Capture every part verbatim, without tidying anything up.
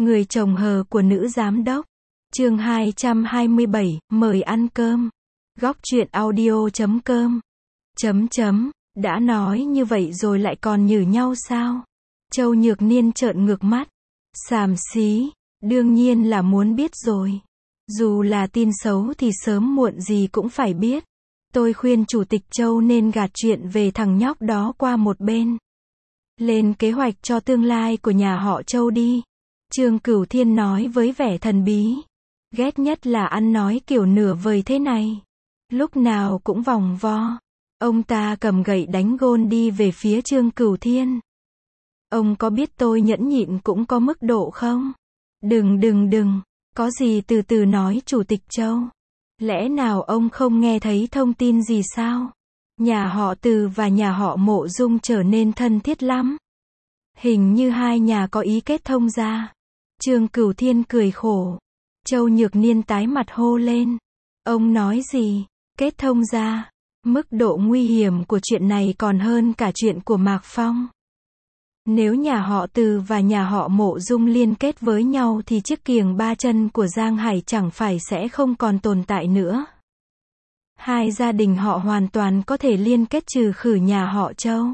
Người chồng hờ của nữ giám đốc. Chương hai trăm hai mươi bảy, mời ăn cơm. Góc truyện audio chấm com. Chấm chấm, đã nói như vậy rồi lại còn nhử nhau sao? Châu Nhược Niên trợn ngược mắt. Xàm xí, đương nhiên là muốn biết rồi. Dù là tin xấu thì sớm muộn gì cũng phải biết. Tôi khuyên Chủ tịch Châu nên gạt chuyện về thằng nhóc đó qua một bên. Lên kế hoạch cho tương lai của nhà họ Châu đi. Trương Cửu Thiên nói với vẻ thần bí. Ghét nhất là ăn nói kiểu nửa vời thế này. Lúc nào cũng vòng vo. Ông ta cầm gậy đánh gôn đi về phía Trương Cửu Thiên. Ông có biết tôi nhẫn nhịn cũng có mức độ không? Đừng đừng đừng, có gì từ từ nói Chủ tịch Châu. Lẽ nào ông không nghe thấy thông tin gì sao? Nhà họ Từ và nhà họ Mộ Dung trở nên thân thiết lắm. Hình như hai nhà có ý kết thông ra. Trương Cửu Thiên cười khổ. Châu Nhược Niên tái mặt hô lên. Ông nói gì? Kết thông ra? Mức độ nguy hiểm của chuyện này còn hơn cả chuyện của Mạc Phong. Nếu nhà họ Từ và nhà họ Mộ Dung liên kết với nhau thì chiếc kiềng ba chân của Giang Hải chẳng phải sẽ không còn tồn tại nữa. Hai gia đình họ hoàn toàn có thể liên kết trừ khử nhà họ Châu.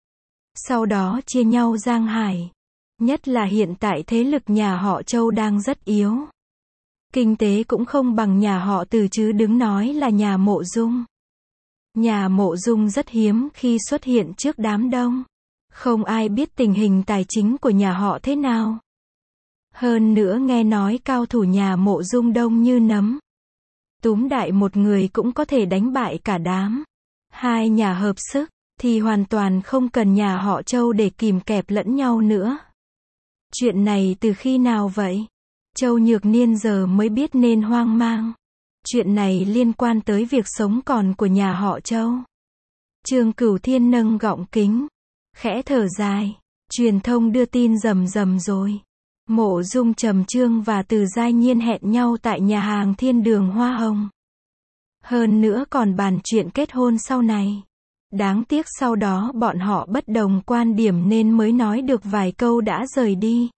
Sau đó chia nhau Giang Hải. Nhất là hiện tại thế lực nhà họ Châu đang rất yếu. Kinh tế cũng không bằng nhà họ Từ chứ đứng nói là nhà Mộ Dung. Nhà Mộ Dung rất hiếm khi xuất hiện trước đám đông. Không ai biết tình hình tài chính của nhà họ thế nào. Hơn nữa nghe nói cao thủ nhà Mộ Dung đông như nấm. Túm đại một người cũng có thể đánh bại cả đám. Hai nhà hợp sức, thì hoàn toàn không cần nhà họ Châu để kìm kẹp lẫn nhau nữa. Chuyện này từ khi nào vậy? Châu Nhược Niên giờ mới biết nên hoang mang. Chuyện này liên quan tới việc sống còn của nhà họ Châu. Trương Cửu Thiên nâng gọng kính. Khẽ thở dài. Truyền thông đưa tin rầm rầm rồi. Mộ Dung Trầm Trương và Từ Giai Nhiên hẹn nhau tại nhà hàng Thiên Đường Hoa Hồng. Hơn nữa còn bàn chuyện kết hôn sau này. Đáng tiếc sau đó bọn họ bất đồng quan điểm nên mới nói được vài câu đã rời đi.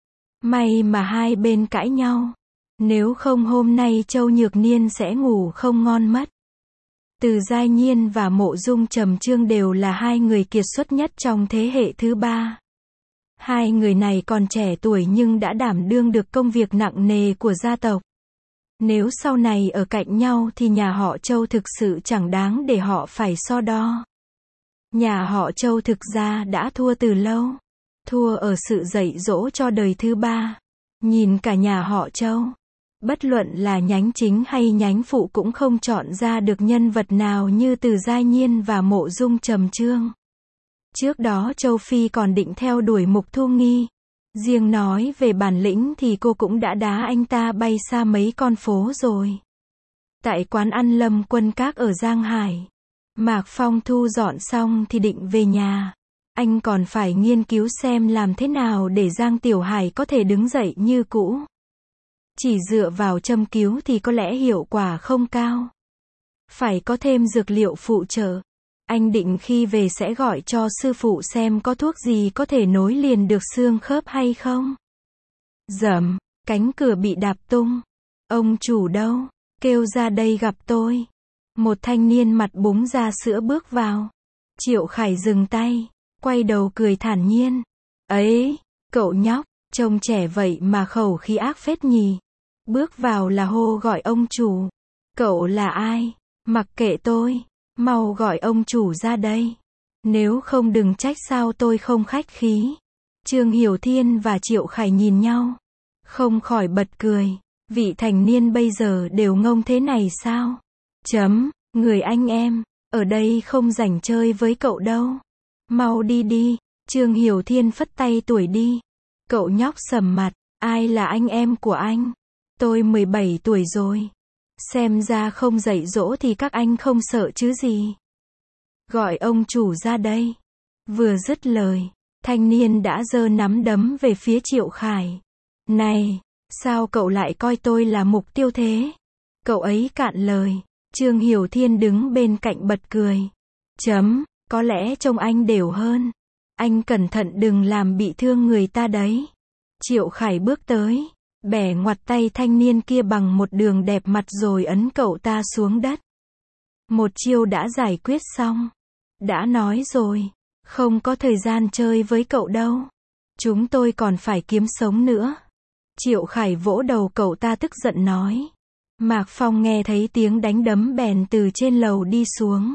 May mà hai bên cãi nhau. Nếu không hôm nay Châu Nhược Niên sẽ ngủ không ngon mất. Từ Giai Nhiên và Mộ Dung Trầm Trương đều là hai người kiệt xuất nhất trong thế hệ thứ ba. Hai người này còn trẻ tuổi nhưng đã đảm đương được công việc nặng nề của gia tộc. Nếu sau này ở cạnh nhau thì nhà họ Châu thực sự chẳng đáng để họ phải so đo. Nhà họ Châu thực ra đã thua từ lâu. Thua ở sự dạy dỗ cho đời thứ ba. Nhìn cả nhà họ Châu. Bất luận là nhánh chính hay nhánh phụ cũng không chọn ra được nhân vật nào như Từ Giai Nhiên và Mộ Dung Trầm Trương. Trước đó Châu Phi còn định theo đuổi Mục Thu Nghi. Riêng nói về bản lĩnh thì cô cũng đã đá anh ta bay xa mấy con phố rồi. Tại quán ăn Lâm Quân Các ở Giang Hải. Mạc Phong thu dọn xong thì định về nhà. Anh còn phải nghiên cứu xem làm thế nào để Giang Tiểu Hải có thể đứng dậy như cũ. Chỉ dựa vào châm cứu thì có lẽ hiệu quả không cao. Phải có thêm dược liệu phụ trợ. Anh định khi về sẽ gọi cho sư phụ xem có thuốc gì có thể nối liền được xương khớp hay không. Dầm, cánh cửa bị đạp tung. Ông chủ đâu? Kêu ra đây gặp tôi. Một thanh niên mặt búng ra sữa bước vào. Triệu Khải dừng tay, quay đầu cười thản nhiên. Ấy, cậu nhóc, trông trẻ vậy mà khẩu khí ác phết nhỉ. Bước vào là hô gọi ông chủ. Cậu là ai? Mặc kệ tôi. Mau gọi ông chủ ra đây. Nếu không đừng trách sao tôi không khách khí. Trương Hiểu Thiên và Triệu Khải nhìn nhau. Không khỏi bật cười. Vị thành niên bây giờ đều ngông thế này sao? Chấm, người anh em. Ở đây không rảnh chơi với cậu đâu. Mau đi đi. Trương Hiểu Thiên phất tay tuổi đi. Cậu nhóc sầm mặt. Ai là anh em của anh? Tôi mười bảy tuổi rồi. Xem ra không dạy dỗ thì các anh không sợ chứ gì. Gọi ông chủ ra đây. Vừa dứt lời, thanh niên đã giơ nắm đấm về phía Triệu Khải. Này, sao cậu lại coi tôi là mục tiêu thế? Cậu ấy cạn lời. Trương Hiểu Thiên đứng bên cạnh bật cười. Chấm, có lẽ trông anh đều hơn. Anh cẩn thận đừng làm bị thương người ta đấy. Triệu Khải bước tới, bẻ ngoặt tay thanh niên kia bằng một đường đẹp mặt rồi ấn cậu ta xuống đất. Một chiêu đã giải quyết xong. Đã nói rồi, không có thời gian chơi với cậu đâu. Chúng tôi còn phải kiếm sống nữa. Triệu Khải vỗ đầu cậu ta tức giận nói. Mạc Phong nghe thấy tiếng đánh đấm bèn từ trên lầu đi xuống.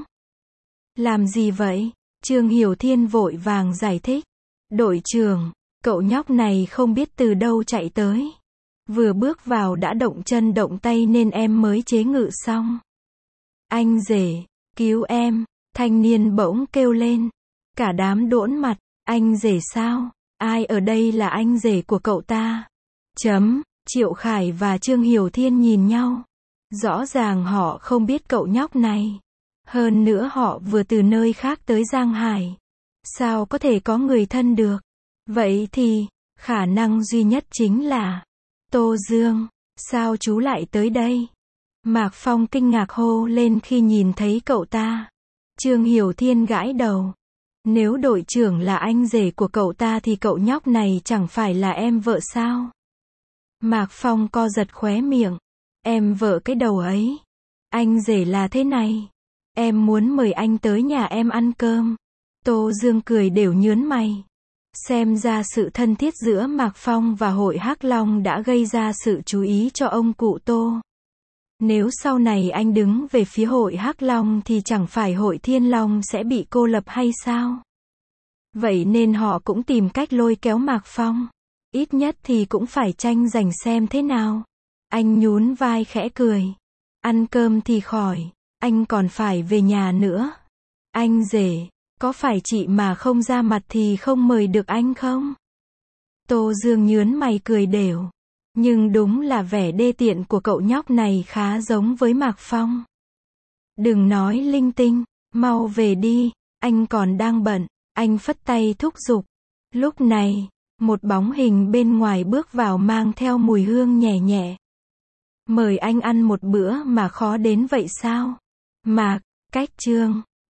Làm gì vậy? Trương Hiểu Thiên vội vàng giải thích. Đội trưởng, cậu nhóc này không biết từ đâu chạy tới. Vừa bước vào đã động chân động tay nên em mới chế ngự xong. Anh rể, cứu em, thanh niên bỗng kêu lên. Cả đám đỗn mặt, anh rể sao? Ai ở đây là anh rể của cậu ta? Chấm, Triệu Khải và Trương Hiểu Thiên nhìn nhau. Rõ ràng họ không biết cậu nhóc này. Hơn nữa họ vừa từ nơi khác tới Giang Hải. Sao có thể có người thân được? Vậy thì, khả năng duy nhất chính là Tô Dương. Sao chú lại tới đây? Mạc Phong kinh ngạc hô lên khi nhìn thấy cậu ta. Trương Hiểu Thiên gãi đầu. Nếu đội trưởng là anh rể của cậu ta thì cậu nhóc này chẳng phải là em vợ sao? Mạc Phong co giật khóe miệng. Em vợ cái đầu ấy. Anh rể là thế này. Em muốn mời anh tới nhà em ăn cơm. Tô Dương cười đều nhớn mày. Xem ra sự thân thiết giữa Mạc Phong và hội Hắc Long đã gây ra sự chú ý cho ông cụ Tô. Nếu sau này anh đứng về phía hội Hắc Long thì chẳng phải hội Thiên Long sẽ bị cô lập hay sao? Vậy nên họ cũng tìm cách lôi kéo Mạc Phong. Ít nhất thì cũng phải tranh giành xem thế nào. Anh nhún vai khẽ cười. Ăn cơm thì khỏi, anh còn phải về nhà nữa. Anh rể, có phải chị mà không ra mặt thì không mời được anh không? Tô Dương nhớn mày cười đều. Nhưng đúng là vẻ đê tiện của cậu nhóc này khá giống với Mạc Phong. Đừng nói linh tinh, mau về đi, anh còn đang bận. Anh phất tay thúc giục. Lúc này, một bóng hình bên ngoài bước vào mang theo mùi hương nhẹ nhẹ. Mời anh ăn một bữa mà khó đến vậy sao? Mạc, cách Trương.